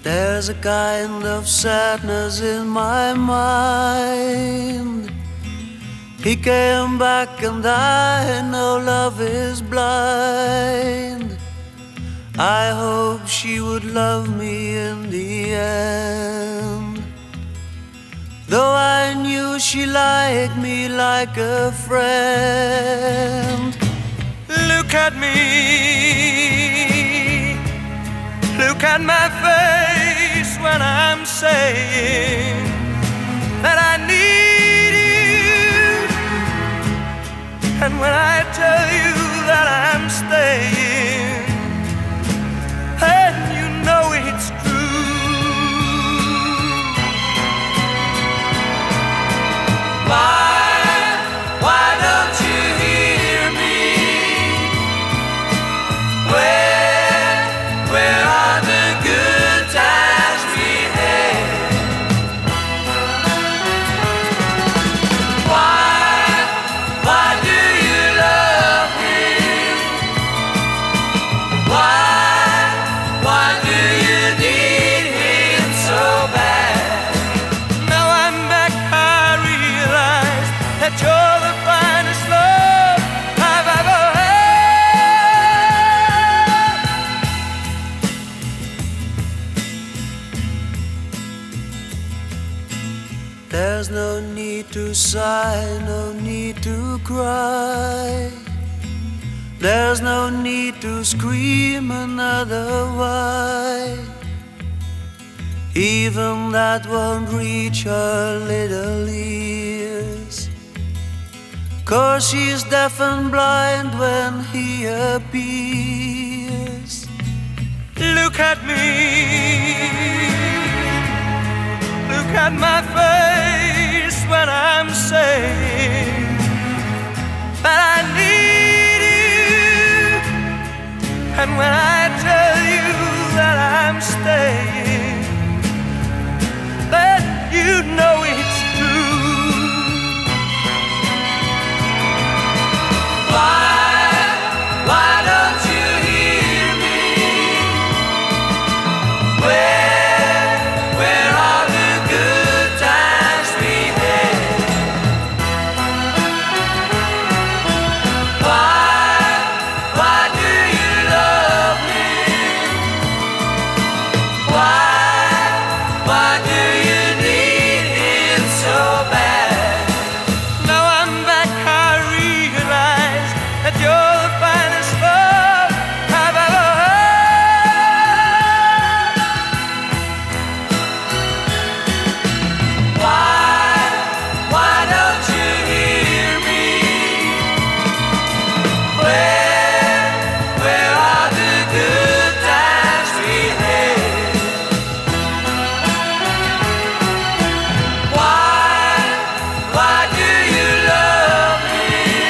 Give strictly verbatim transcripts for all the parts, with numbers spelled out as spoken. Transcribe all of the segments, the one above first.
There's a kind of sadness in my mind. He came back and I know love is blind. I hope she would love me in the end. Though I knew she liked me like a friend. Look at me, look at my face when I'm saying that I need you, and when I tell you that I'm staying, and you know it's true. Why, why don't you hear me? Where, where are the good times we had? Why, why do you love me? Why, why do you need him so bad? Now I'm back, I realize that you're the finest love I've ever had. There's no need to sigh, no need to cry. There's no need to scream another why. Even that won't reach her little ears, 'cause she's deaf and blind when he appears. Look at me, look at my face when I'm saying that I need you, and when I tell you that I'm staying, that you know it's true. Why, why don't you hear me? Where, where are the good times we had? Why, why do you love me? Why, why do you need him so bad? Now I'm back, I realize that you're the finest love I've ever had. Why, why don't you hear me? Where, where are the good times we had? Why, why do you love me?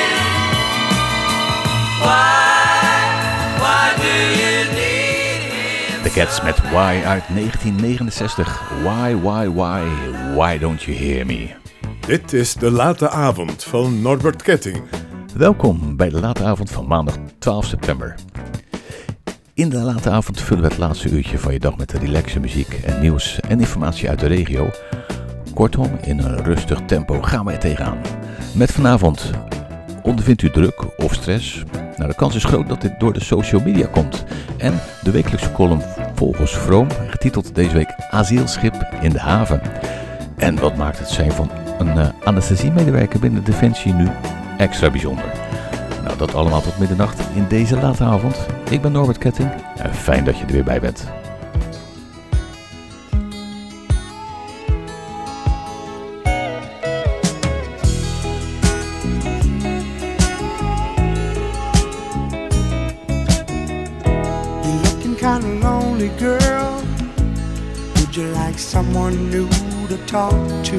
Why, why do you need him? The Cats met Why uit negentien negenenzestig. Why, why, why, why don't you hear me? Dit is de late avond van Norbert Ketting. Welkom bij de late avond van maandag twaalf september. In de late avond vullen we het laatste uurtje van je dag met relaxe muziek en nieuws en informatie uit de regio. Kortom, in een rustig tempo gaan we er tegenaan. Met vanavond, ondervindt u druk of stress? Nou, de kans is groot dat dit door de social media komt. En de wekelijkse column volgens Vroom, getiteld deze week Asielschip in de haven. En wat maakt het zijn van een uh, anesthesiemedewerker binnen Defensie nu extra bijzonder? Nou, dat allemaal tot middernacht in deze late avond. Ik ben Norbert Ketting en fijn dat je er weer bij bent. You're looking kinda lonely, girl. Would you like someone new to talk to?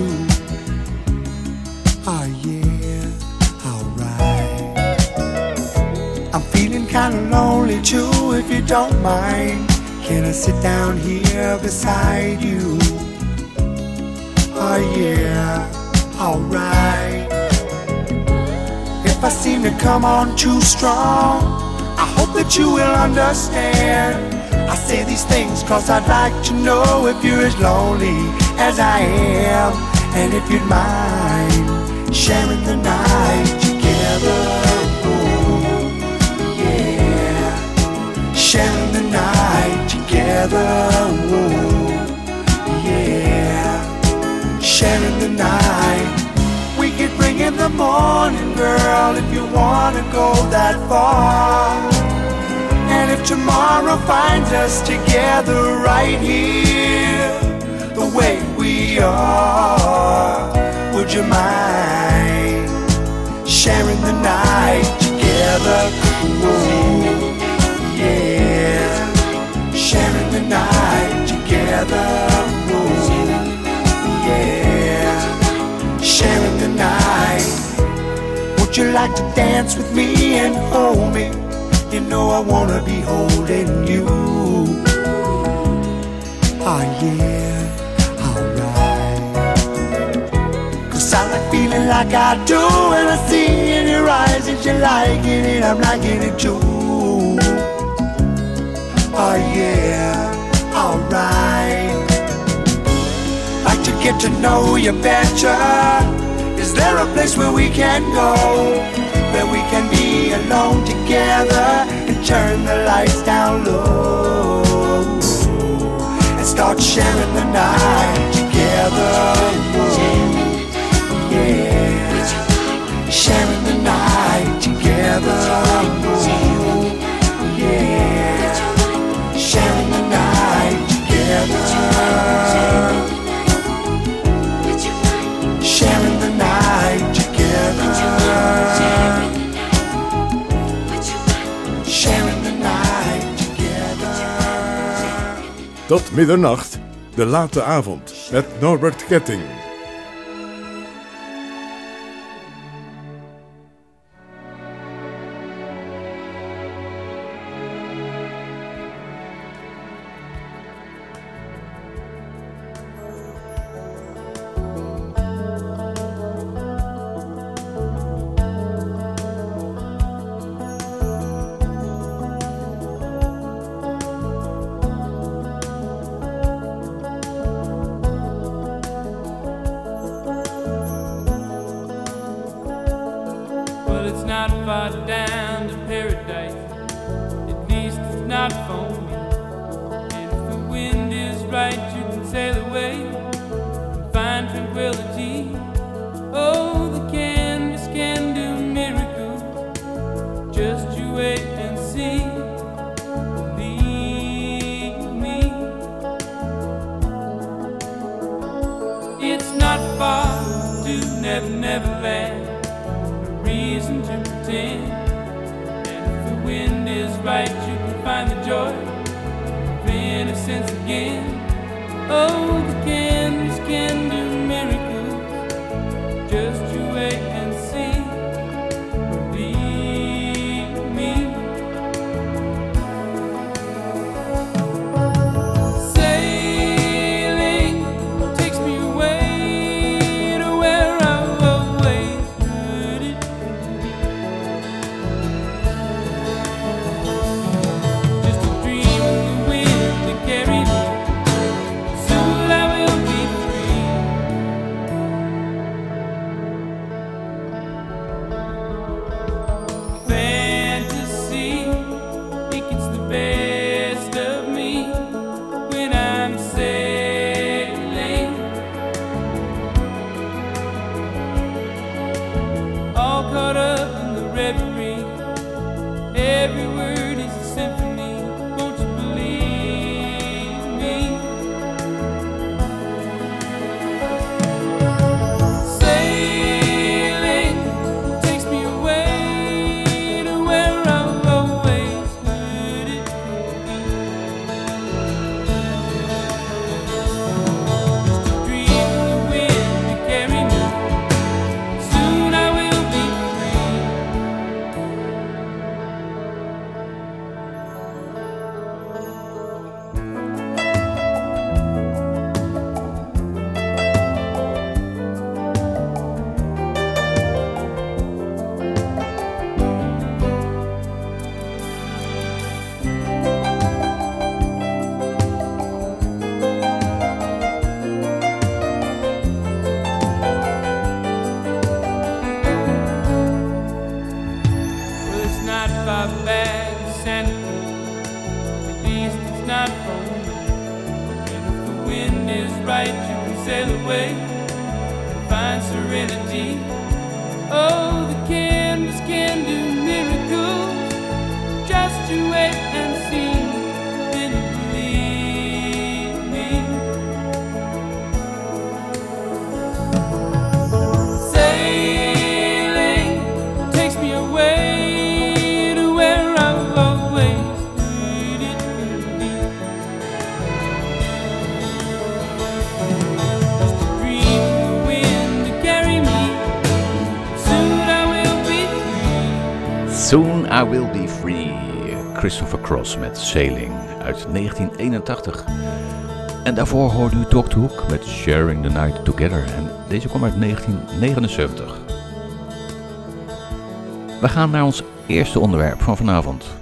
Oh yeah, alright. I'm feeling kinda lonely too, if you don't mind. Can I sit down here beside you? Oh yeah, alright. If I seem to come on too strong, I hope that you will understand. I say these things cause I'd like to know if you're as lonely as I am, and if you'd mind sharing the night together. Oh, yeah, sharing the night together. Oh, yeah, sharing the night. We could bring in the morning, girl, if you wanna go that far. And if tomorrow finds us together right here, the way we are, would you mind sharing the night together? Ooh, yeah, sharing the night together. Ooh, yeah, sharing the night. Would you like to dance with me and hold me? You know I wanna be holding you. Oh yeah, alright. Cause I like feeling like I do when I see in your eyes that you're liking it, I'm liking it too. Oh yeah, alright. Like to get to know you better. Is there a place where we can go, where we can be alone together and turn the lights down low and start sharing the night together? Ooh, yeah, sharing the night together. Ooh, yeah, sharing the night together. Sharing the night together. Sharing the night together. Tot middernacht, de late avond met Norbert Ketting. sail away, find serenity. Oh, the canvas can do miracles. Just you wait and see, then you believe me. Sailing takes me away to where I've always needed to be. Just a dream in the wind to carry me. Soon I will be free. Soon I Will Be Free. Christopher Cross met Sailing uit negentien eenentachtig. En daarvoor hoorde u Dr. Hook met Sharing the Night Together. En deze kwam uit negentien negenenzeventig. We gaan naar ons eerste onderwerp van vanavond.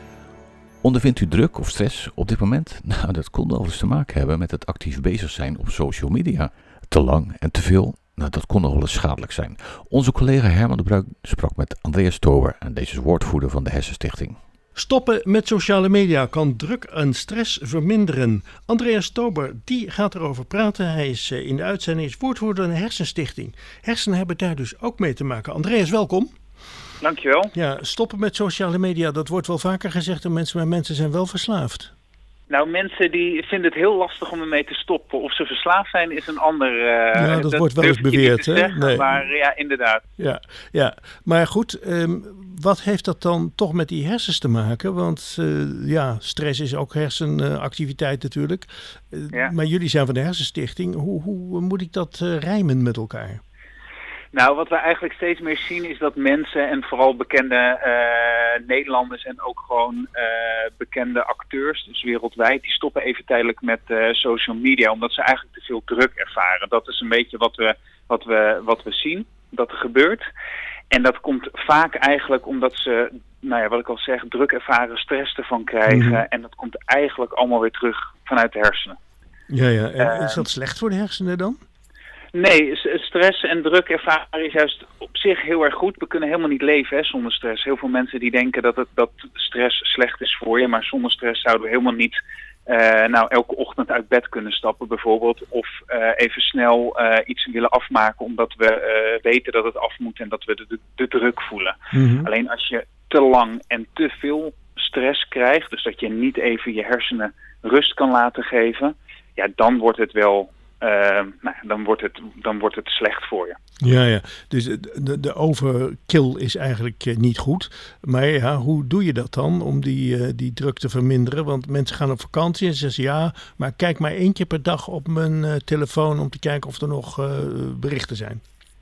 Ondervindt u druk of stress op dit moment? Nou, dat kon wel eens te maken hebben met het actief bezig zijn op social media. Te lang en te veel, nou, dat kon nog wel eens schadelijk zijn. Onze collega Herman de Bruik sprak met Andreas Tober en deze is woordvoerder van de Hersenstichting. Stoppen met sociale media kan druk en stress verminderen. Andreas Tober, die gaat erover praten. Hij is in de uitzending is woordvoerder van de Hersenstichting. Hersenen hebben daar dus ook mee te maken. Andreas, welkom. Dankjewel. Ja, stoppen met sociale media, dat wordt wel vaker gezegd door mensen, maar mensen zijn wel verslaafd. Nou, mensen die vinden het heel lastig om ermee te stoppen. Of ze verslaafd zijn is een ander... Uh, ja, dat, dat wordt wel eens beweerd, hè? Zeggen, nee. Maar ja, inderdaad. Ja, ja. Maar goed, um, wat heeft dat dan toch met die hersens te maken? Want uh, ja, stress is ook hersenactiviteit natuurlijk. Uh, Ja. Maar jullie zijn van de Hersenstichting. Hoe, hoe moet ik dat uh, rijmen met elkaar? Nou, wat we eigenlijk steeds meer zien is dat mensen en vooral bekende uh, Nederlanders en ook gewoon uh, bekende acteurs, dus wereldwijd, die stoppen even tijdelijk met uh, social media omdat ze eigenlijk te veel druk ervaren. Dat is een beetje wat we, wat we, wat we zien, dat er gebeurt. En dat komt vaak eigenlijk omdat ze, nou ja, wat ik al zeg, druk ervaren, stress ervan krijgen. Mm-hmm. En dat komt eigenlijk allemaal weer terug vanuit de hersenen. Ja, ja. En Uh, is dat slecht voor de hersenen dan? Nee, stress en druk ervaren is juist op zich heel erg goed. We kunnen helemaal niet leven hè, zonder stress. Heel veel mensen die denken dat, het, dat stress slecht is voor je. Maar zonder stress zouden we helemaal niet uh, nou, elke ochtend uit bed kunnen stappen bijvoorbeeld. Of uh, even snel uh, iets willen afmaken omdat we uh, weten dat het af moet en dat we de, de, de druk voelen. Mm-hmm. Alleen als je te lang en te veel stress krijgt, dus dat je niet even je hersenen rust kan laten geven, ja, dan wordt het wel... Uh, nou, dan, wordt het, dan wordt het slecht voor je. Ja, ja. Dus de, de overkill is eigenlijk uh, niet goed. Maar ja, hoe doe je dat dan om die, uh, die druk te verminderen? Want mensen gaan op vakantie en ze zeggen ja, maar kijk maar één keer per dag op mijn uh, telefoon om te kijken of er nog uh, berichten zijn.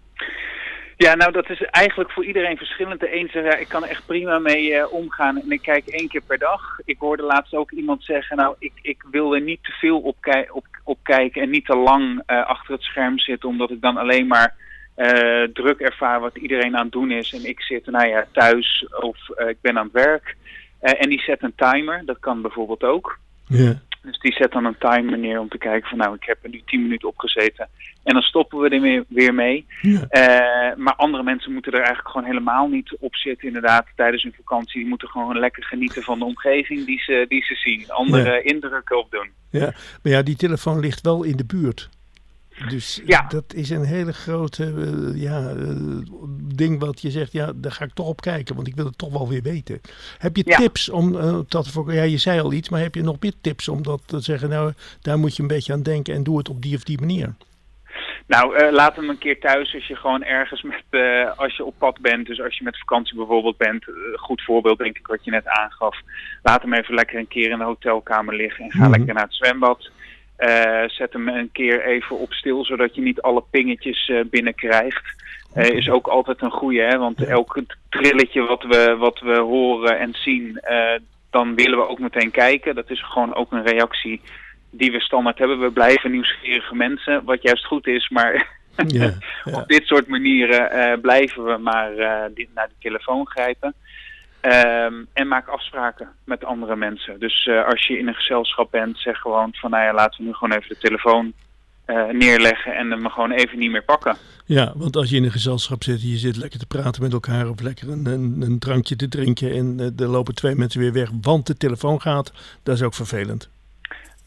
Ja, nou dat is eigenlijk voor iedereen verschillend. De een zegt, ja, ik kan er echt prima mee uh, omgaan en ik kijk één keer per dag. Ik hoorde laatst ook iemand zeggen, nou ik, ik wil er niet te veel op, ki- op, op kijken en niet te lang uh, achter het scherm zitten, omdat ik dan alleen maar uh, druk ervaar wat iedereen aan het doen is. En ik zit nou ja, thuis of uh, ik ben aan het werk. Uh, en die zet een timer, dat kan bijvoorbeeld ook. Ja. Dus die zet dan een timer neer om te kijken van nou, ik heb er nu tien minuten op gezeten. En dan stoppen we er weer mee. Ja. Uh, maar andere mensen moeten er eigenlijk gewoon helemaal niet op zitten inderdaad tijdens hun vakantie. Die moeten gewoon lekker genieten van de omgeving die ze, die ze zien. Andere ja. indrukken opdoen. Ja, maar ja, die telefoon ligt wel in de buurt. Dus ja. dat is een hele grote uh, ja, uh, ding wat je zegt, ja, daar ga ik toch op kijken, want ik wil het toch wel weer weten. Heb je ja. tips om uh, dat voor, ja, je zei al iets, maar heb je nog meer tips om dat te zeggen, nou, daar moet je een beetje aan denken en doe het op die of die manier? Nou, uh, laat hem een keer thuis als je gewoon ergens met, uh, als je op pad bent, dus als je met vakantie bijvoorbeeld bent, uh, goed voorbeeld denk ik wat je net aangaf, laat hem even lekker een keer in de hotelkamer liggen en ga mm-hmm. lekker naar het zwembad. Uh, zet hem een keer even op stil, zodat je niet alle pingetjes uh, binnenkrijgt. Uh, is ook altijd een goeie, hè? Want elk trilletje wat we, wat we horen en zien, uh, dan willen we ook meteen kijken. Dat is gewoon ook een reactie die we standaard hebben. We blijven nieuwsgierige mensen, wat juist goed is, maar ja, ja. op dit soort manieren uh, blijven we maar uh, die, naar de telefoon grijpen. Um, en maak afspraken met andere mensen. Dus uh, als je in een gezelschap bent, zeg gewoon van nou ja, laten we nu gewoon even de telefoon uh, neerleggen en hem gewoon even niet meer pakken. Ja, want als je in een gezelschap zit, je zit lekker te praten met elkaar of lekker een, een, een drankje te drinken en uh, er lopen twee mensen weer weg, want de telefoon gaat, dat is ook vervelend.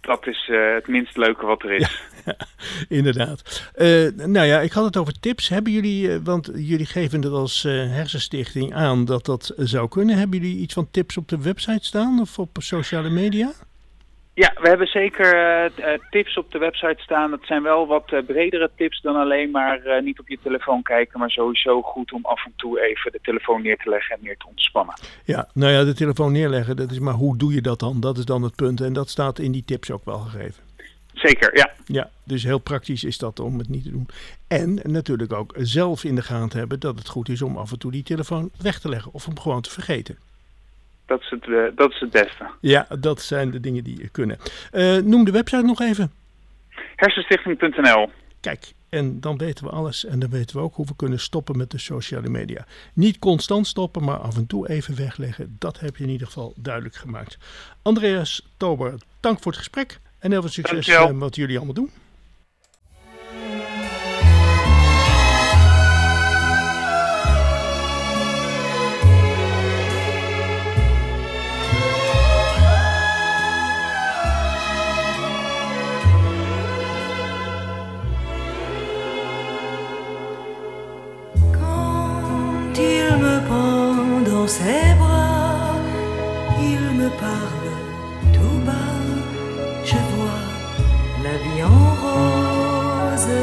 Dat is uh, het minst leuke wat er is. Ja, inderdaad. Uh, nou ja, ik had het over tips. Hebben jullie, uh, want jullie geven het als uh, Hersenstichting aan dat dat zou kunnen. Hebben jullie iets van tips op de website staan of op sociale media? Ja, we hebben zeker uh, tips op de website staan. Dat zijn wel wat uh, bredere tips dan alleen maar uh, niet op je telefoon kijken, maar sowieso goed om af en toe even de telefoon neer te leggen en meer te ontspannen. Ja, nou ja, de telefoon neerleggen, dat is maar hoe doe je dat dan? Dat is dan het punt en dat staat in die tips ook wel gegeven. Zeker, ja. Ja, dus heel praktisch is dat om het niet te doen. En natuurlijk ook zelf in de gaten hebben dat het goed is om af en toe die telefoon weg te leggen of hem gewoon te vergeten. Dat is het, uh, dat is het beste. Ja, dat zijn de dingen die kunnen. Uh, noem de website nog even. hersenstichting punt n l. Kijk, en dan weten we alles. En dan weten we ook hoe we kunnen stoppen met de sociale media. Niet constant stoppen, maar af en toe even wegleggen. Dat heb je in ieder geval duidelijk gemaakt. Andreas Tober, dank voor het gesprek. En heel veel succes uh, wat jullie allemaal doen. Dans ses bras, il me parle tout bas. Je vois la vie en rose.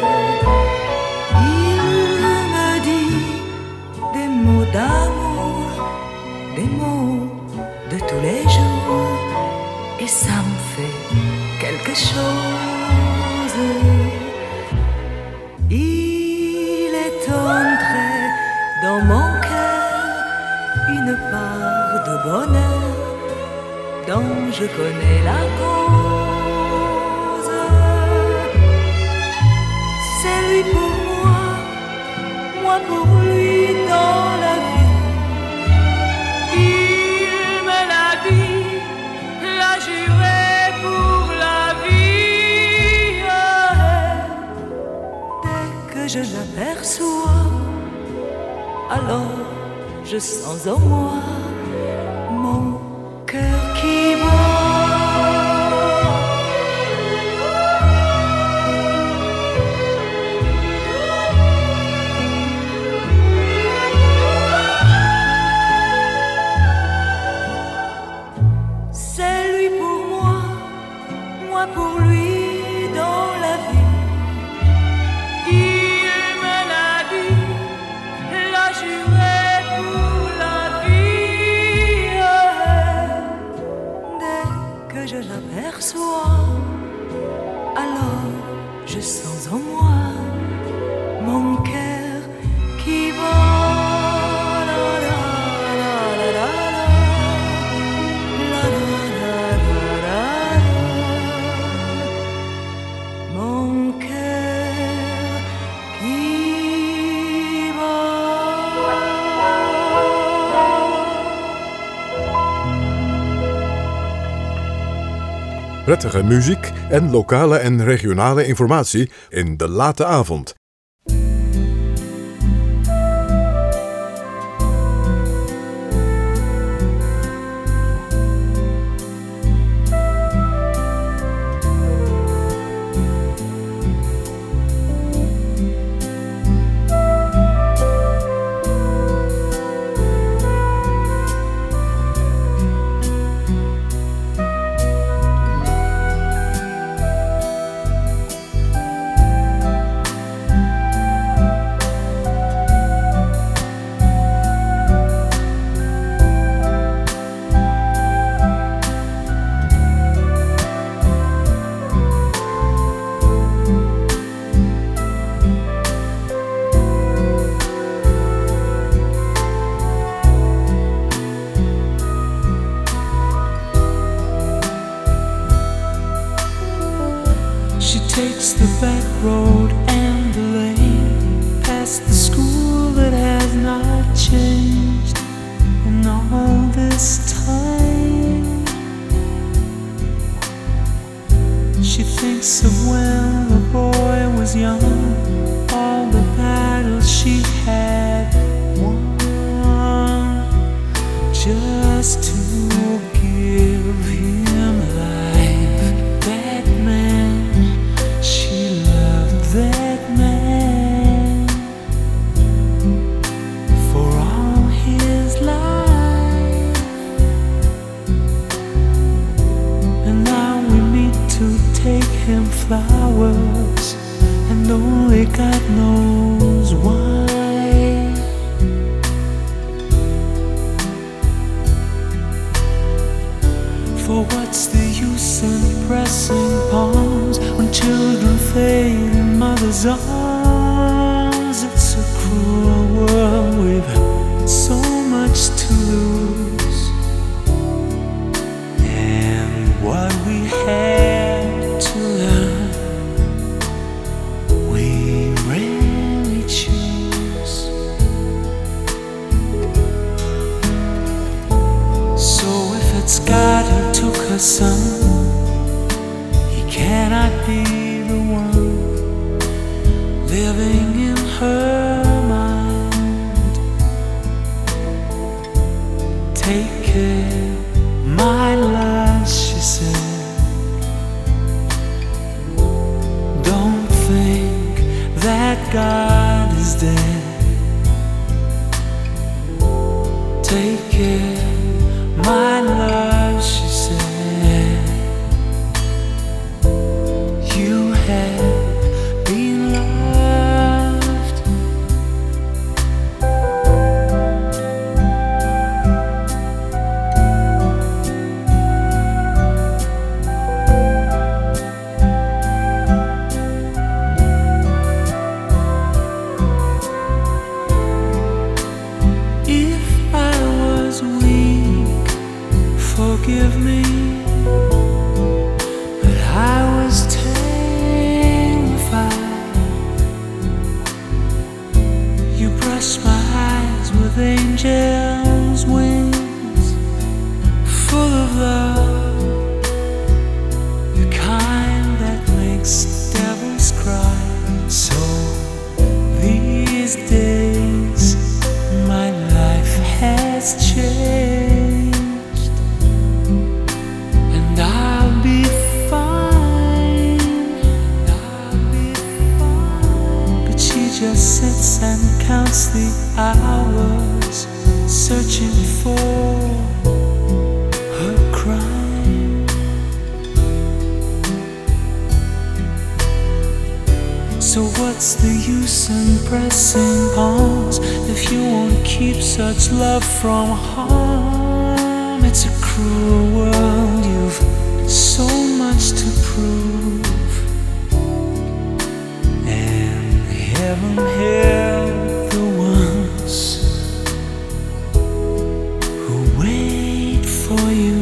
Il me dit des mots d'amour, des mots de tous les jours, et ça me fait quelque chose. Il est entré dans mon cœur une part de bonheur dont je connais la cause. C'est lui pour moi, moi pour lui dans la vie. Il me l'a dit, l'a juré pour la vie. Dès que je l'aperçois, alors je sens en moi mon cœur qui bat. C'est lui pour moi, moi pour lui dans la vie. Il me l'a dit, l'a juré. Je l'aperçois, alors je sens en moi mon cœur qui bat. Mon cœur qui bat. Prettige muziek en lokale en regionale informatie in de late avond. Takes the back road and the lane, past the school that has not changed in all this time. She thinks of when the boy was young, all the battles she had won, just to give him life. him flowers, and only God knows why. For what's the use in pressing palms when children fade in mother's arms? It's a cruel world with so much to lose, and what we had to learn we rarely choose. So if it's God who took her son, he cannot be the one living in her mind. Take care, my love, she said. Don't think that God is dead. Take care, my love, she said. You have been loved. If I was weak, forgive me, but I was terrified. You brushed my eyes with angels' wings, full of love, the kind that makes devils cry. So these days my life has changed, and I'll be fine, I'll be fine. But she just sits and counts the hours, searching for her crime. So what's the use in pressing palms if you won't keep such love from harm? It's a cruel world, you've so much to prove, and heaven help the ones who wait for you.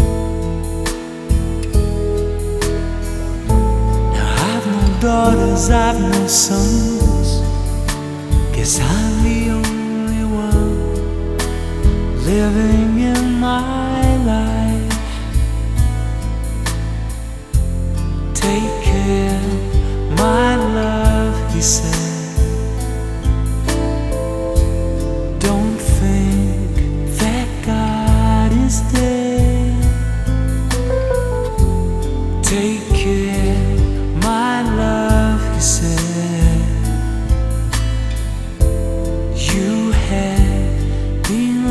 Now I've no daughters, I've no sons, guess I'm the only one living in my life. Take care, my love, he said. Don't think that God is dead. Take care, my love, he said. You have been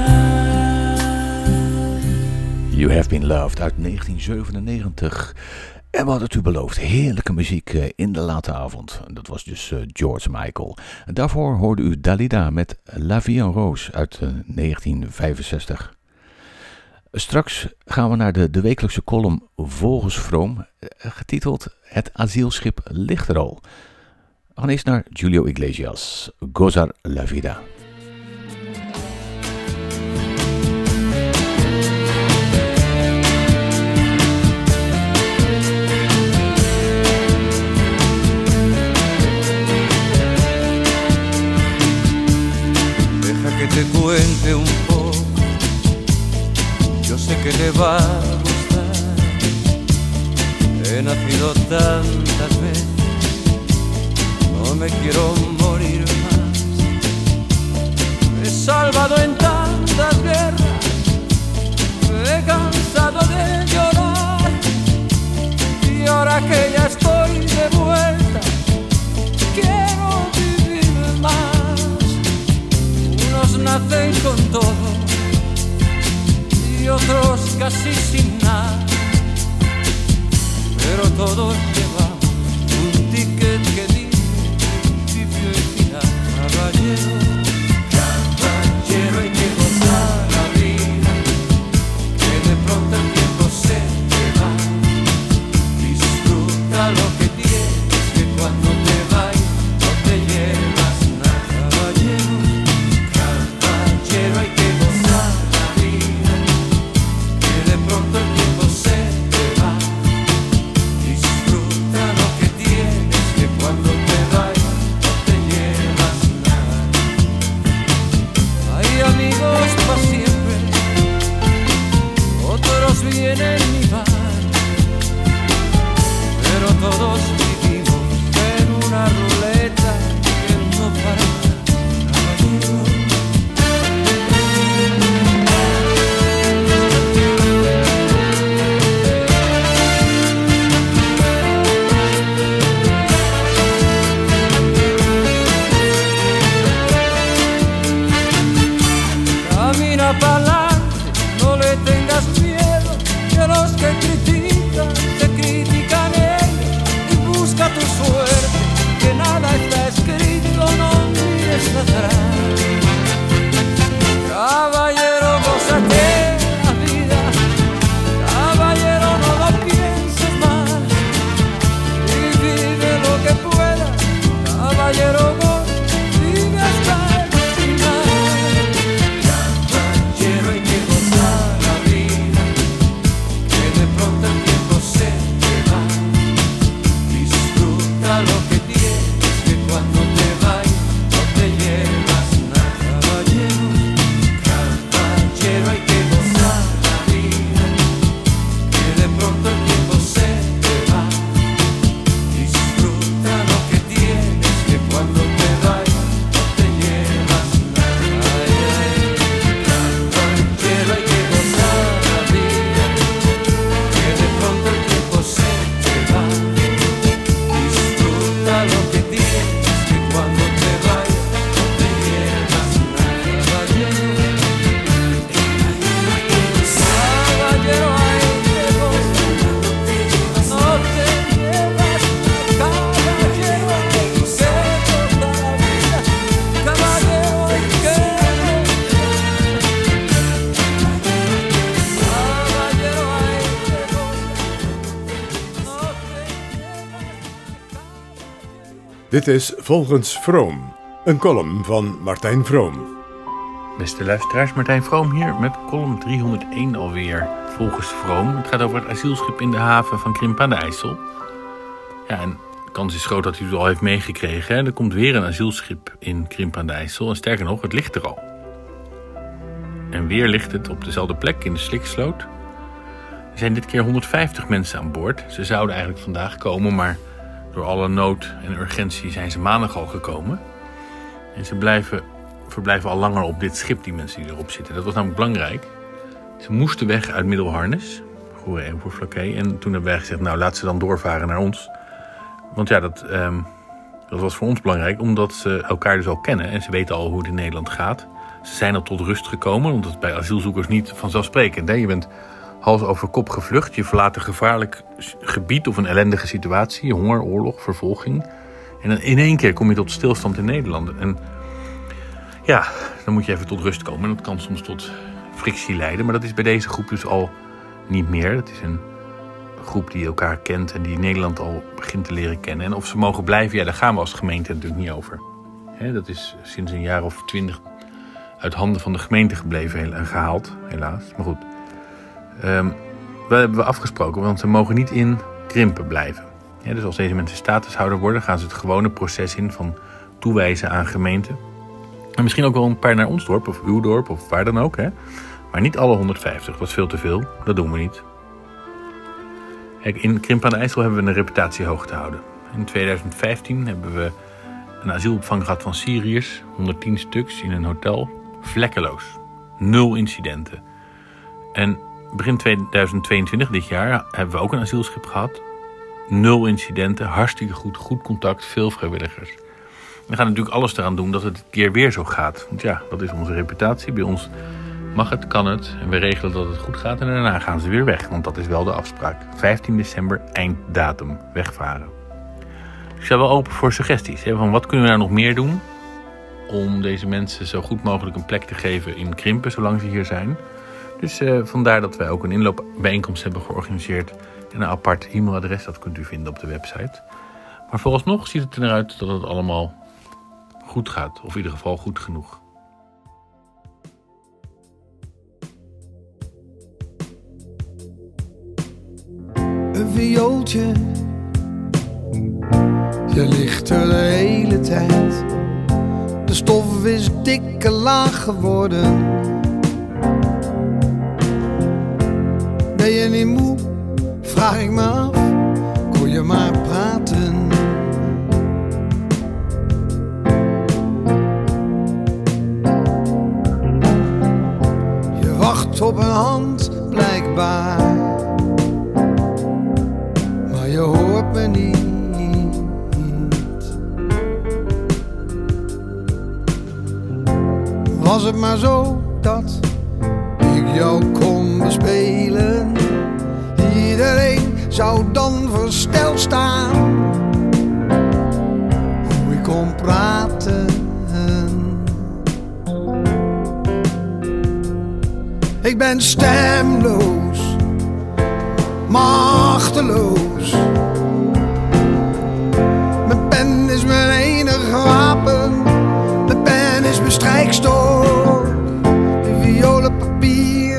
loved. You Have Been Loved uit negentien zevenennegentig. En we hadden het u beloofd, heerlijke muziek uh, in de late avond. Dat was dus uh, George Michael. En daarvoor hoorde u Dalida met La Vie en Rose uit uh, negentien vijfenzestig. Straks gaan we naar de, de wekelijkse column Volgens Vroom, uh, getiteld Het asielschip ligt er al. We gaan eerst naar Julio Iglesias, Gozar la Vida. Que te cuente un poco, yo sé que le va a gustar. He nacido tantas veces, no me quiero morir más. Me he salvado en tantas guerras, me he cansado de llorar. Y ahora que ya estoy de vuelta, quiero vivir más. Unos nacen con todo y otros casi sin nada. pero todos llevamos un ticket que dice principio y final. Caballero, caballero, hay que gozar la vida, que de pronto el tiempo se te va. Disfruta lo que tienes, que cuando te vayas no te llevas nada. Caballero, caballero, hay que gozar la vida, que de pronto el tiempo se te va. Disfruta lo que tienes, que cuando te vayas no te llevas nada. Hay amigos para siempre, otros vienen y van, pero todos vivimos en una ruleta que no para. Camina pa'lante, no le tengas miedo, que los que critican se critican ellos, y busca tu suerte, que nada está escrito, no mires atrás. Caballero, gózate la vida, caballero, no lo pienses más, y vive lo que puedas, caballero, goza, vive hasta el final. Caballero, hay que gozar la vida, que de pronto el tiempo se te va. Disfruta lo que tienes, que cuando te vayas no te llevas nada. Caballero, caballero, hay que gozar la vida, que de pronto el tiempo se te va. Disfruta lo que tienes, que cuando te vayas no te llevas nada. Caballero, hay que gozar la vida, que de pronto el tiempo se te va. Disfruta lo que tienes, que cuando te vayas no te llevas nada. Caballero, caballero, hay que gozar, no te llevas nada. Caballero, hay que gozar la vida, caballero, hay que gozar. Caballero, hay que gozar, no te llevas. Dit is Volgens Vroom, een column van Martijn Vroom. Beste luisteraars, Martijn Vroom hier met column driehonderdéén alweer. Volgens Vroom. Het gaat over het asielschip in de haven van Krimpen aan de IJssel. Ja, en de kans is groot dat u het al heeft meegekregen. Hè? Er komt weer een asielschip in Krimpen aan de IJssel. En sterker nog, het ligt er al. En weer ligt het op dezelfde plek in de Sliksloot. Er zijn dit keer honderdvijftig mensen aan boord. Ze zouden eigenlijk vandaag komen, maar door alle nood en urgentie zijn ze maandag al gekomen. En ze blijven, verblijven al langer op dit schip, die mensen die erop zitten. Dat was namelijk belangrijk. Ze moesten weg uit Middelharnis, Goeree voor Flaké. En toen hebben wij gezegd, nou laat ze dan doorvaren naar ons. Want ja, dat, um, dat was voor ons belangrijk, omdat ze elkaar dus al kennen. En ze weten al hoe het in Nederland gaat. Ze zijn al tot rust gekomen, want dat is bij asielzoekers niet vanzelfsprekend. Hè? Je bent hals over kop gevlucht. Je verlaat een gevaarlijk gebied of een ellendige situatie. Honger, oorlog, vervolging. En dan in één keer kom je tot stilstand in Nederland. En ja, dan moet je even tot rust komen. En dat kan soms tot frictie leiden. Maar dat is bij deze groep dus al niet meer. Dat is een groep die elkaar kent en die Nederland al begint te leren kennen. En of ze mogen blijven, ja, daar gaan we als gemeente natuurlijk niet over. He, dat is sinds een jaar of twintig uit handen van de gemeente gebleven en gehaald, helaas. Maar goed, um, dat hebben we afgesproken, want ze mogen niet in Krimpen blijven. Ja, dus als deze mensen statushouder worden, gaan ze het gewone proces in van toewijzen aan gemeenten. En misschien ook wel een paar naar ons dorp of uw dorp of waar dan ook. Hè? Maar niet alle honderdvijftig, dat is veel te veel. Dat doen we niet. Kijk, in Krimpen aan de IJssel hebben we een reputatie hoog te houden. In tweeduizend vijftien hebben we een asielopvang gehad van Syriërs. honderdtien stuks in een hotel. Vlekkeloos. Nul incidenten. En begin tweeduizend tweeëntwintig, dit jaar, hebben we ook een asielschip gehad. Nul incidenten. Hartstikke goed. Goed contact. Veel vrijwilligers. We gaan natuurlijk alles eraan doen dat het een keer weer zo gaat. Want ja, dat is onze reputatie. Bij ons mag het, kan het. En we regelen dat het goed gaat en daarna gaan ze weer weg. Want dat is wel de afspraak. vijftien december, einddatum, wegvaren. Ik sta wel open voor suggesties. Hè, van wat kunnen we nou nog meer doen om deze mensen zo goed mogelijk een plek te geven in Krimpen, zolang ze hier zijn. Dus uh, vandaar dat wij ook een inloopbijeenkomst hebben georganiseerd. En een apart e-mailadres, dat kunt u vinden op de website. Maar vooralsnog ziet het eruit dat het allemaal goed gaat. Of in ieder geval goed genoeg. Een viooltje, je ligt er de hele tijd. De stof is dikke laag geworden. Ben je niet moe, vraag ik me af, kon je maar praten. Je wacht op een hand, blijkbaar, maar je hoort me niet. Was het maar zo dat ik jou kon bespelen, iedereen zou dan versteld staan hoe ik kon praten. Ik ben stemloos, machteloos. Mijn pen is mijn enige wapen, mijn pen is mijn strijkstok, de violenpapier.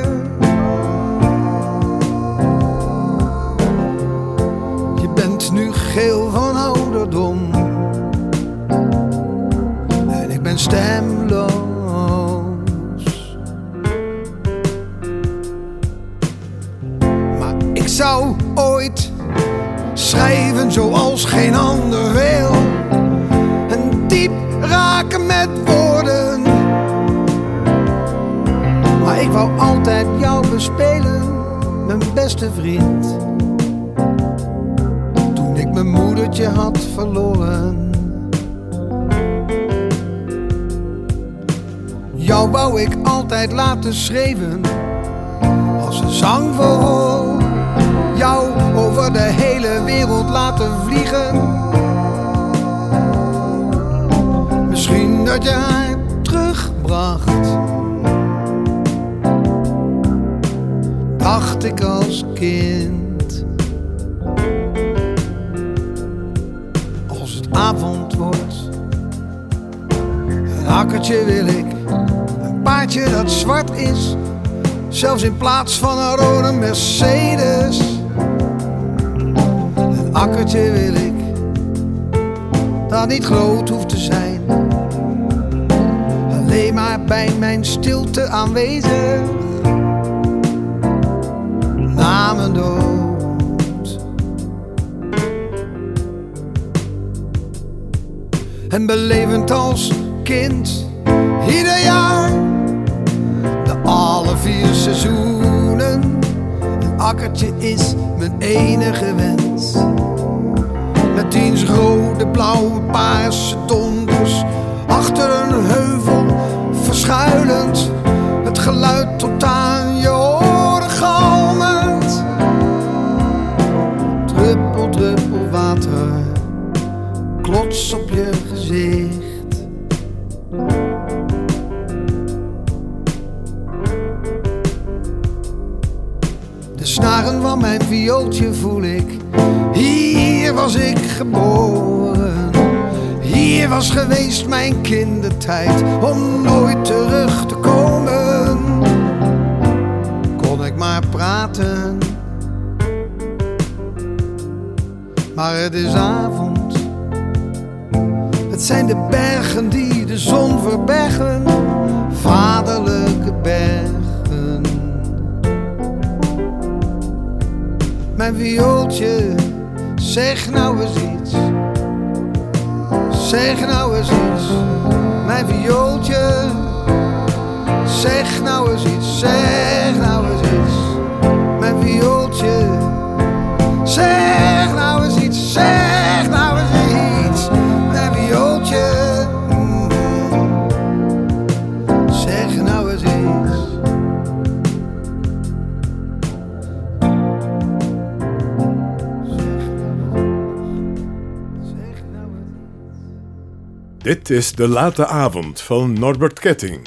Je bent nu geel van ouderdom en ik ben stemloos. Maar ik zou ooit schrijven zoals geen ander wil, en diep raken met woorden. Maar ik wou altijd jou bespelen, mijn beste vriend, toen ik mijn moedertje had verloren. Jou wou ik altijd laten schreeuwen als een zangvogel, jou over de hele wereld laten vliegen. Misschien dat je haar terugbracht, dacht ik als kind. Als het avond wordt, een akkertje wil ik, een paardje dat zwart is, zelfs in plaats van een rode Mercedes. Een akkertje wil ik, dat niet groot hoeft te zijn, alleen maar bij mijn stilte aanwezig, na mijn dood. En belevend als kind, ieder jaar, de alle vier seizoenen. Een akkertje is mijn enige wens, met diens rode, blauwe, paarse donders, achter een heuvel verschuilend, het geluid tot aan je oren galmend. Druppel, druppel water, klots op je gezicht. De snaren van mijn viooltje voel ik, hier was ik geboren. Hier was geweest mijn kindertijd, om nooit terug te komen. Kon ik maar praten, maar het is avond. Het zijn de bergen die de zon verbergen, vaderlijke bergen. Mijn viooltje, zeg nou eens iets. Zeg nou eens iets, mijn viooltje. Zeg nou eens iets, zeg nou eens iets, mijn viooltje. Zeg nou eens iets, zeg nou eens iets, mijn viooltje. Zeg nou eens iets. Dit is De Late Avond van Norbert Ketting.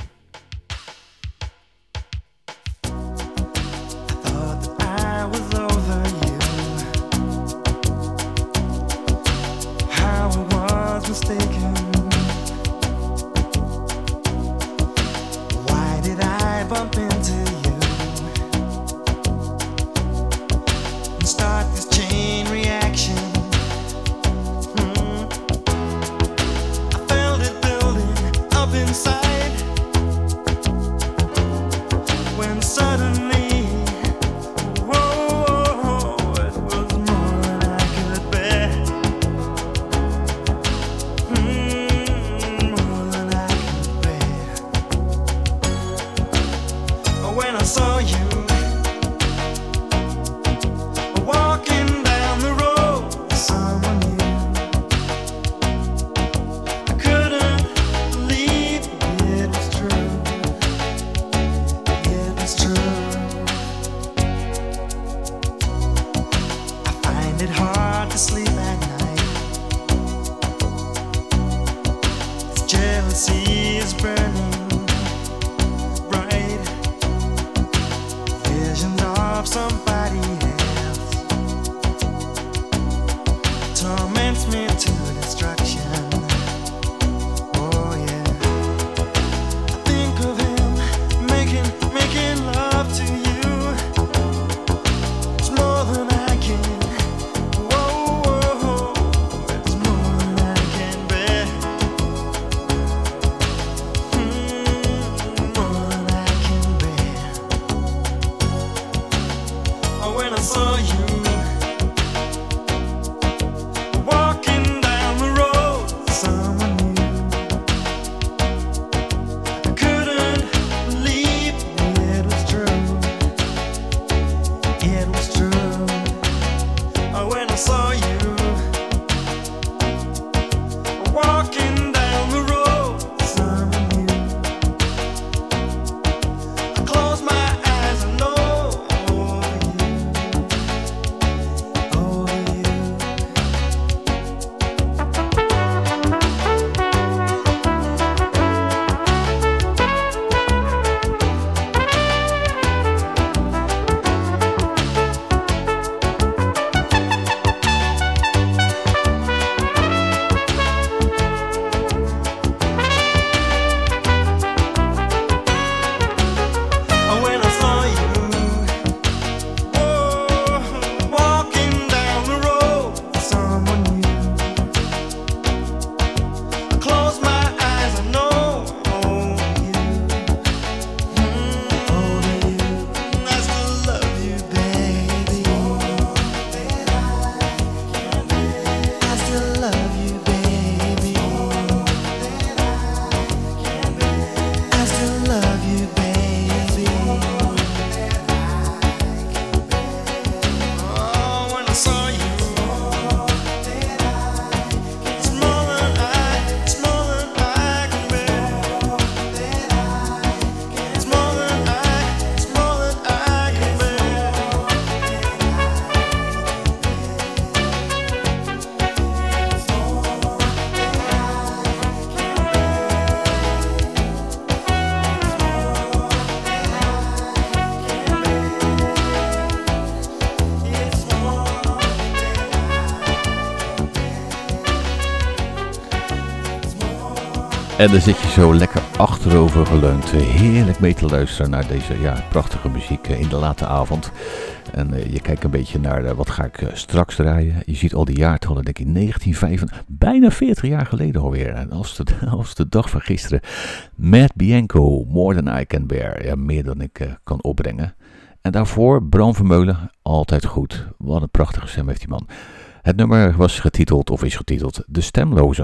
En dan zit je zo lekker achterover geleund, heerlijk mee te luisteren naar deze ja, prachtige muziek in de late avond. En uh, je kijkt een beetje naar uh, wat ga ik uh, straks draaien. Je ziet al die jaartallen, denk ik, negentien vijfenvijftig, bijna veertig jaar geleden alweer. En als de, als de dag van gisteren. Matt Bianco, More Than I Can Bear. Ja, meer dan ik uh, kan opbrengen. En daarvoor Bram Vermeulen, altijd goed. Wat een prachtige stem heeft die man. Het nummer was getiteld, of is getiteld, De Stemloze.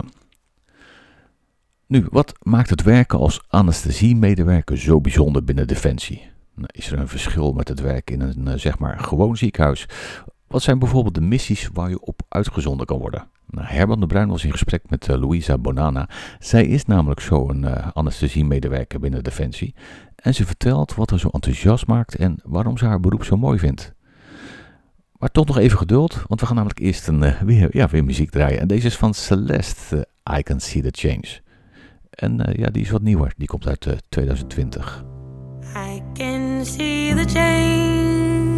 Nu, wat maakt het werken als anesthesiemedewerker zo bijzonder binnen Defensie? Nou, is er een verschil met het werk in een, uh, zeg maar, gewoon ziekenhuis? Wat zijn bijvoorbeeld de missies waar je op uitgezonden kan worden? Nou, Herman de Bruin was in gesprek met uh, Louisa Bonana. Zij is namelijk zo'n uh, anesthesiemedewerker binnen Defensie. En ze vertelt wat haar zo enthousiast maakt en waarom ze haar beroep zo mooi vindt. Maar toch nog even geduld, want we gaan namelijk eerst een, uh, weer, ja, weer muziek draaien. En deze is van Celeste, uh, I Can See The Change. En uh, ja, die is wat nieuwer. Die komt uit uh, twintig twintig. I can see the change.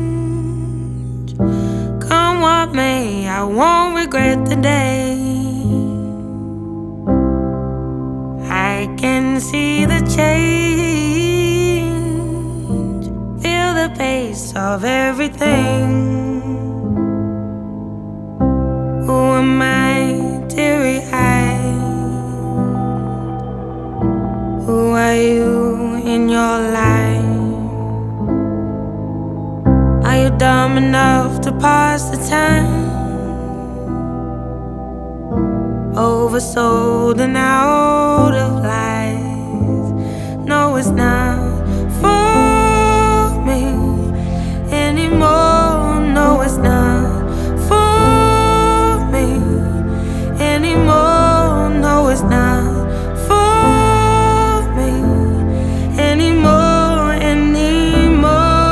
Come what may, I won't regret the day. I can see the change. Feel the pace of everything. Who am I, teary-eyed? Who are you in your life? Are you dumb enough to pass the time? Oversold and out of life. No, it's not for me anymore. No, it's not for me anymore. No, it's not for me anymore, anymore.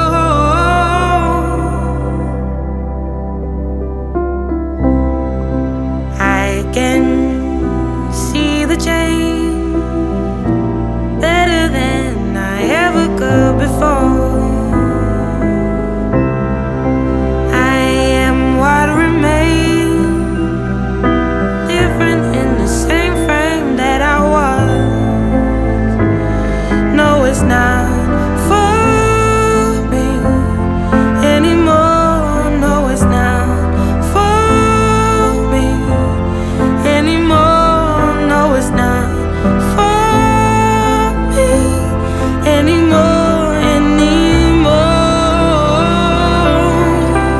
I can see the change better than I ever could before. I am what remains, different in the same frame that I was. No, it's not for me anymore. No, it's not for me anymore. No, it's not for me anymore, anymore.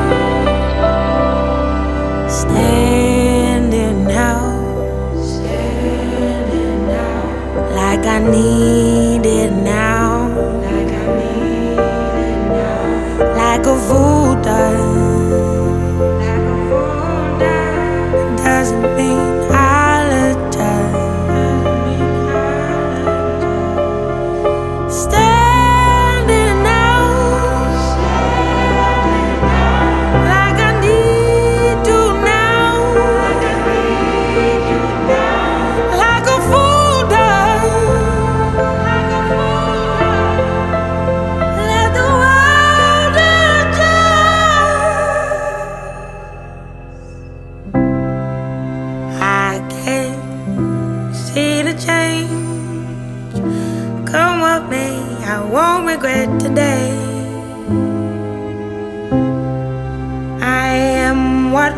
Standing now, standing now, like I need it now, like I need it now, like a fool does, like a fool does. Doesn't mean I'll adjust. Standing now, like I need to now, like a fool does. Let the world adjust. I can see the change. Come what may, I won't regret today. I am what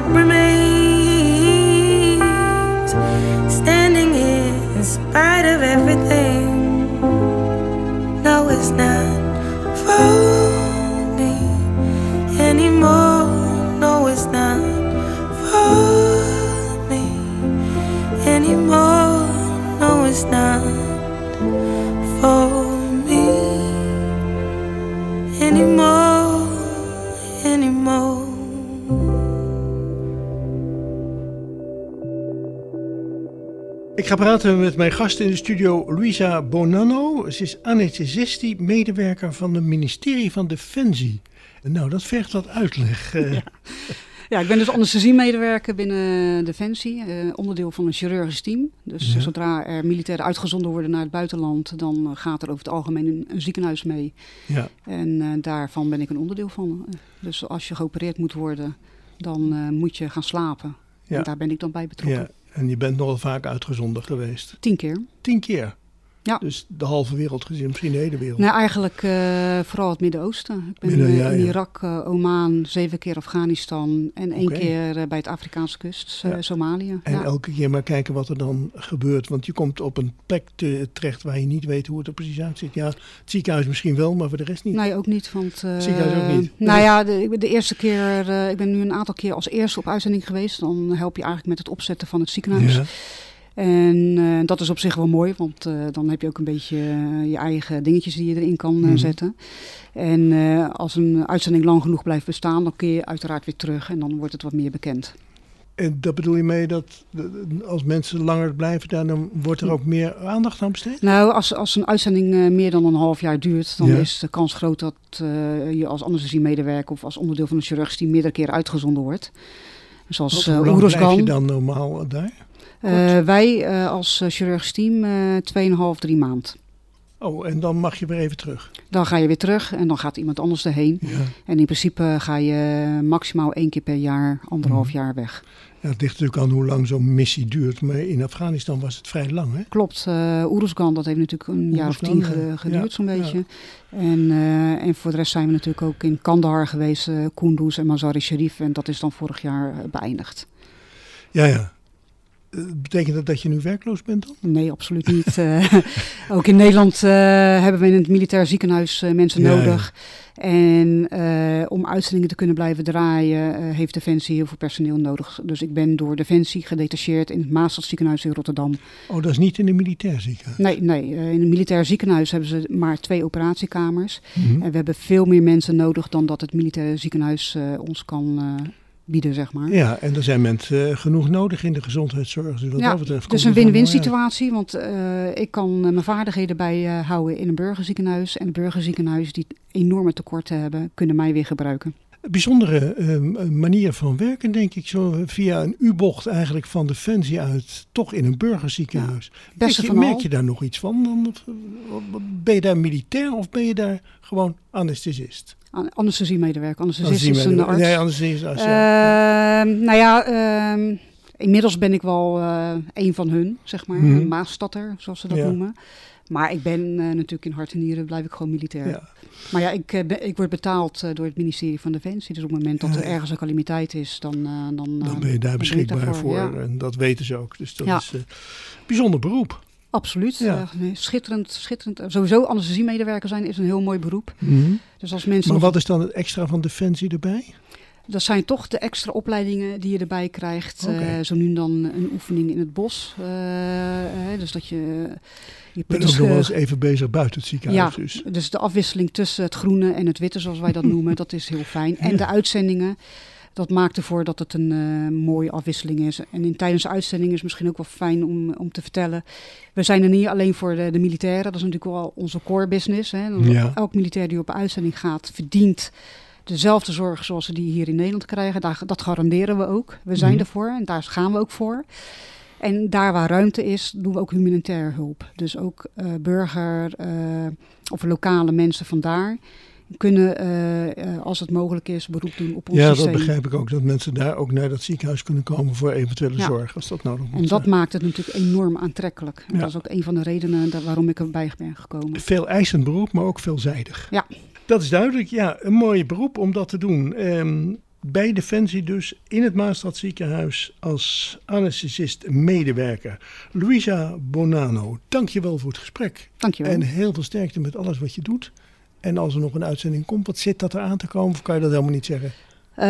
remains, standing here in spite of everything. No, it's not for me anymore. No, it's not for me anymore. No, it's not for me anymore, anymore. Ik ga praten met mijn gast in de studio, Luisa Bonanno. Ze is anesthesiste, medewerker van het ministerie van Defensie. Nou, dat vergt wat uitleg. Ja. Ja, ik ben dus anesthesiemedewerker binnen Defensie, eh, onderdeel van een chirurgisch team. Dus ja. Zodra er militairen uitgezonden worden naar het buitenland, dan gaat er over het algemeen een, een ziekenhuis mee. Ja. En uh, daarvan ben ik een onderdeel van. Dus als je geopereerd moet worden, dan uh, moet je gaan slapen. Ja. En daar ben ik dan bij betrokken. Ja. En je bent nogal vaak uitgezonden geweest? Tien keer. Tien keer? Ja. Dus de halve wereld gezien, misschien de hele wereld? Nou, eigenlijk uh, vooral het Midden-Oosten. Ik ben Midden, ja, in Irak, uh, Oman, zeven keer Afghanistan en één okay. keer uh, bij het Afrikaanse kust, uh, ja. Somalië. En ja. elke keer maar kijken wat er dan gebeurt. Want je komt op een plek te, terecht waar je niet weet hoe het er precies uitziet. Ja, het ziekenhuis misschien wel, maar voor de rest niet. Nee, ook niet. Want, uh, het ziekenhuis ook niet? Nou ja, de, de eerste keer, uh, ik ben nu een aantal keer als eerste op uitzending geweest. Dan help je eigenlijk met het opzetten van het ziekenhuis. Ja. En uh, dat is op zich wel mooi, want uh, dan heb je ook een beetje uh, je eigen dingetjes die je erin kan uh, mm. zetten. En uh, als een uitzending lang genoeg blijft bestaan, dan keer je uiteraard weer terug en dan wordt het wat meer bekend. En dat bedoel je mee dat als mensen langer blijven daar, dan wordt er ook meer aandacht aan besteed? Nou, als, als een uitzending uh, meer dan een half jaar duurt, dan ja. is de kans groot dat uh, je als anesthesiemedewerker of als onderdeel van een chirurgisch team meerdere keren uitgezonden wordt. Zoals uh, Hoe lang blijf je dan normaal daar? Uh, wij uh, als uh, chirurgisch team uh, tweeënhalf, drie maand. Oh, en dan mag je weer even terug? Dan ga je weer terug en dan gaat iemand anders erheen. Ja. En in principe ga je maximaal één keer per jaar, anderhalf mm. jaar weg. Ja, het ligt natuurlijk aan hoe lang zo'n missie duurt. Maar in Afghanistan was het vrij lang, hè? Klopt. Uh, Oeruzgan, dat heeft natuurlijk een jaar of tien ge- geduurd, ja, zo'n beetje. Ja. En, uh, en voor de rest zijn we natuurlijk ook in Kandahar geweest, uh, Kunduz en Mazar-i-Sharif. En dat is dan vorig jaar uh, beëindigd. Ja, ja. Uh, betekent dat dat je nu werkloos bent dan? Nee, absoluut niet. uh, ook in Nederland uh, hebben we in het militair ziekenhuis uh, mensen ja, nodig. Ja. En uh, om uitzendingen te kunnen blijven draaien, uh, heeft Defensie heel veel personeel nodig. Dus ik ben door Defensie gedetacheerd in het Maastadziekenhuis in Rotterdam. Oh, dat is niet in een militair ziekenhuis? Nee, nee. Uh, in een militair ziekenhuis hebben ze maar twee operatiekamers. Mm-hmm. En we hebben veel meer mensen nodig dan dat het militaire ziekenhuis uh, ons kan uh, bieden, zeg maar. Ja, en er zijn mensen uh, genoeg nodig in de gezondheidszorg. Dus wat ja, dat betreft dus een win-win situatie. Want uh, ik kan uh, mijn vaardigheden bijhouden uh, in een burgerziekenhuis. En burgerziekenhuizen die enorme tekorten hebben, kunnen mij weer gebruiken. Een bijzondere uh, manier van werken, denk ik. Zo via een U-bocht eigenlijk van Defensie uit, toch in een burgerziekenhuis. Ja, merk, je, merk je daar nog iets van? Dan, ben je daar militair of ben je daar gewoon anesthesist? Anesthesiemedewerker. Anesthesist is een arts. Nee, anesthesist is arts, ja. Uh, nou ja, uh, inmiddels ben ik wel uh, een van hun, zeg maar. Hmm. Een Maasstadter, zoals ze dat ja. noemen. Maar ik ben uh, natuurlijk in hart en nieren, blijf ik gewoon militair. Ja. Maar ja, ik, uh, be, ik word betaald uh, door het ministerie van Defensie. Dus op het moment dat er ergens een calamiteit is, dan... Uh, dan, uh, dan ben je daar beschikbaar voor. Ja. En dat weten ze ook. Dus dat ja. is een uh, bijzonder beroep. Absoluut. Ja. Uh, nee, schitterend, schitterend. Sowieso anesthesiemedewerker zijn is een heel mooi beroep. Mm-hmm. Dus als mensen maar nog... wat is dan het extra van Defensie erbij? Dat zijn toch de extra opleidingen die je erbij krijgt. Okay. Uh, zo nu en dan een oefening in het bos. Uh, uh, dus dat je... Je bent ook nog wel eens even bezig buiten het ziekenhuis. Ja, dus. dus de afwisseling tussen het groene en het witte, zoals wij dat noemen, dat is heel fijn. En ja. de uitzendingen, dat maakt ervoor dat het een uh, mooie afwisseling is. En in, tijdens de uitzending is het misschien ook wel fijn om, om te vertellen. We zijn er niet alleen voor de, de militairen. Dat is natuurlijk wel onze core business. Hè. Ja. Elk militair die op uitzending gaat, verdient dezelfde zorg zoals ze die hier in Nederland krijgen. Daar, dat garanderen we ook. We zijn mm. ervoor en daar gaan we ook voor. En daar waar ruimte is, doen we ook humanitaire hulp. Dus ook uh, burger uh, of lokale mensen vandaar kunnen, uh, uh, als het mogelijk is, beroep doen op ons ja, systeem. Ja, dat begrijp ik ook. Dat mensen daar ook naar dat ziekenhuis kunnen komen voor eventuele ja. zorg, als dat nodig is. En dat maakt het natuurlijk enorm aantrekkelijk. Ja. Dat is ook een van de redenen dat, waarom ik erbij ben gekomen. Veel eisend beroep, maar ook veelzijdig. Ja. Dat is duidelijk. Ja, een mooi beroep om dat te doen. Um, Bij Defensie dus in het Maastadziekenhuis als anesthesist medewerker. Louisa Bonanno, dank je wel voor het gesprek. Dank je wel. En heel veel sterkte met alles wat je doet. En als er nog een uitzending komt, wat zit dat er aan te komen? Of kan je dat helemaal niet zeggen? Uh,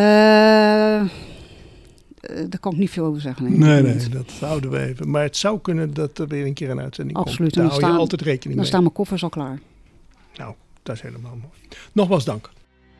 daar kan ik niet veel over zeggen. Nee, nee, nee, dat houden we even. Maar het zou kunnen dat er weer een keer een uitzending Absoluut. komt. Daar hou je staan, altijd rekening dan mee. Dan staan mijn koffers al klaar. Nou, dat is helemaal mooi. Nogmaals dank.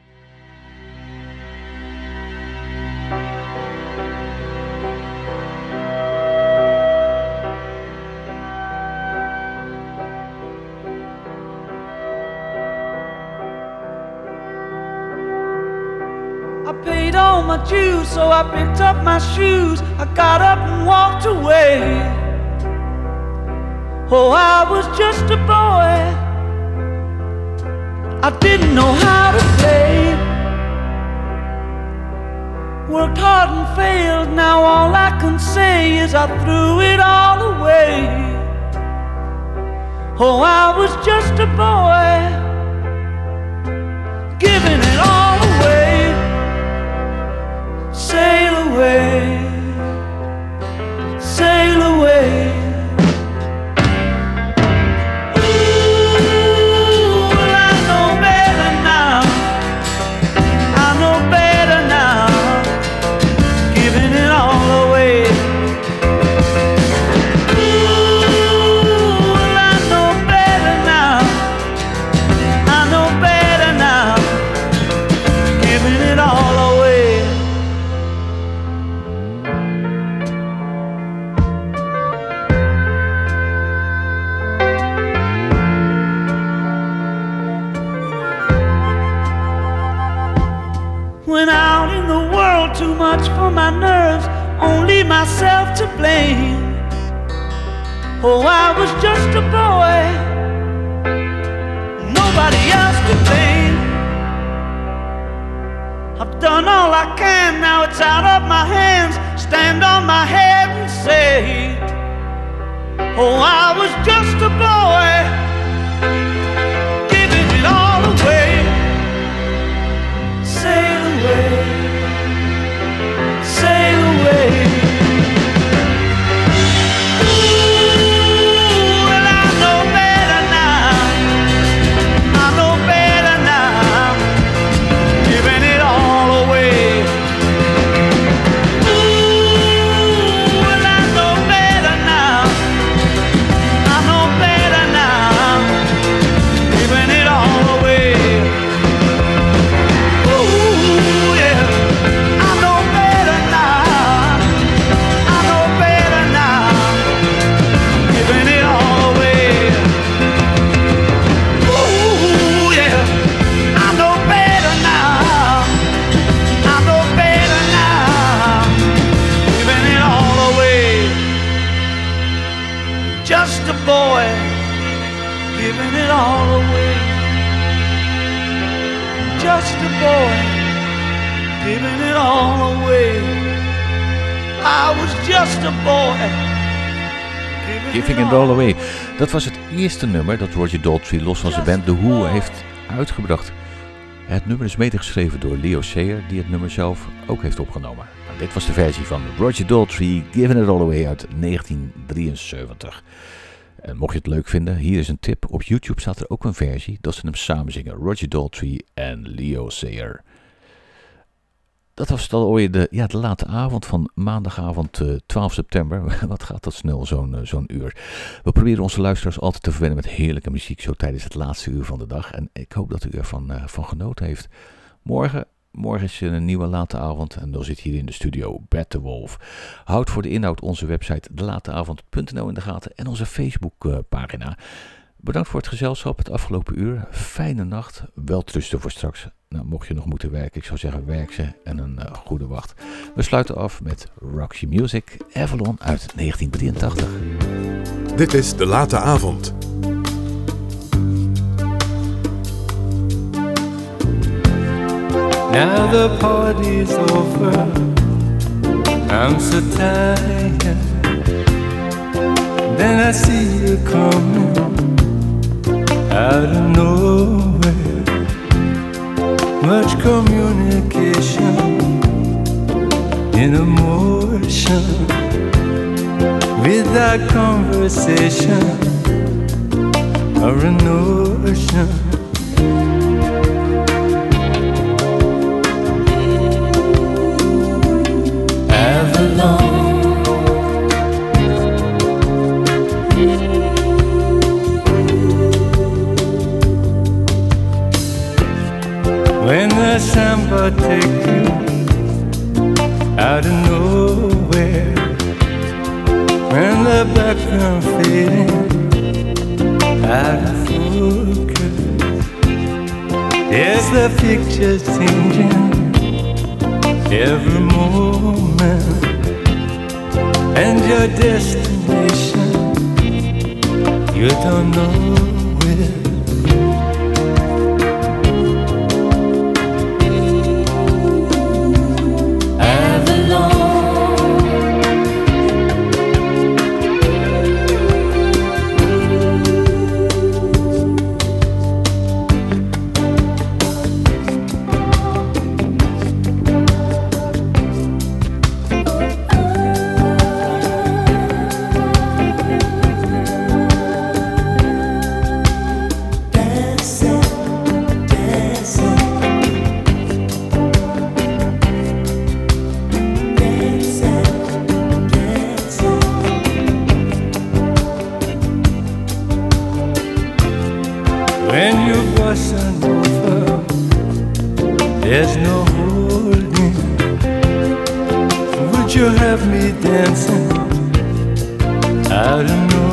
All my dues, so I picked up my shoes. I got up and walked away. Oh, I was just a boy. I didn't know how to play. Worked hard and failed. Now all I can say is I threw it all away. Oh, I was just a boy, giving it all away. Sail away, sail away. Ooh, well, I know better now. I know better now. Giving it all away. Ooh, well, I know better now. I know better now. Giving it all away. Went out in the world, too much for my nerves, only myself to blame. Oh, I was just a boy, nobody else could blame. I've done all I can, now it's out of my hands. Stand on my head and say, oh, I was just a boy, giving it all away. Sail away, sail away. Boy, giving it all away. Just a boy, giving it all away. I was just a boy, Giving it all away. Dat was het eerste nummer dat Roger Daltrey los van zijn band The Who heeft uitgebracht. Het nummer is medegeschreven door Leo Sayer, die het nummer zelf ook heeft opgenomen. Nou, dit was de versie van Roger Daltrey, Giving It All Away uit negentien drieënzeventig. En mocht je het leuk vinden, hier is een tip. Op YouTube staat er ook een versie dat ze hem samen zingen. Roger Daltrey en Leo Sayer. Dat was dan alweer de, ja, de late avond van maandagavond uh, twaalf september. Wat gaat dat snel, zo'n, uh, zo'n uur. We proberen onze luisteraars altijd te verwennen met heerlijke muziek zo tijdens het laatste uur van de dag. En ik hoop dat u ervan uh, van genoten heeft. Morgen... Morgen is een nieuwe late avond en dan zit hier in de studio Bert de Wolf. Houd voor de inhoud onze website de lateavond punt n l in de gaten en onze Facebookpagina. Bedankt voor het gezelschap het afgelopen uur. Fijne nacht, welterusten voor straks. Nou, mocht je nog moeten werken, ik zou zeggen werk ze en een uh, goede wacht. We sluiten af met Roxy Music, Avalon uit negentien drieëntachtig. Dit is de late avond. Now the party's over, I'm so tired. Then I see you coming out of nowhere. Much communication in emotion, without conversation or a notion. When the samba take you out of nowhere, when the background fading out of focus, yes, the picture's changing every moment, and your destination you don't know where. There's no holding. Would you have me dancing out of nowhere?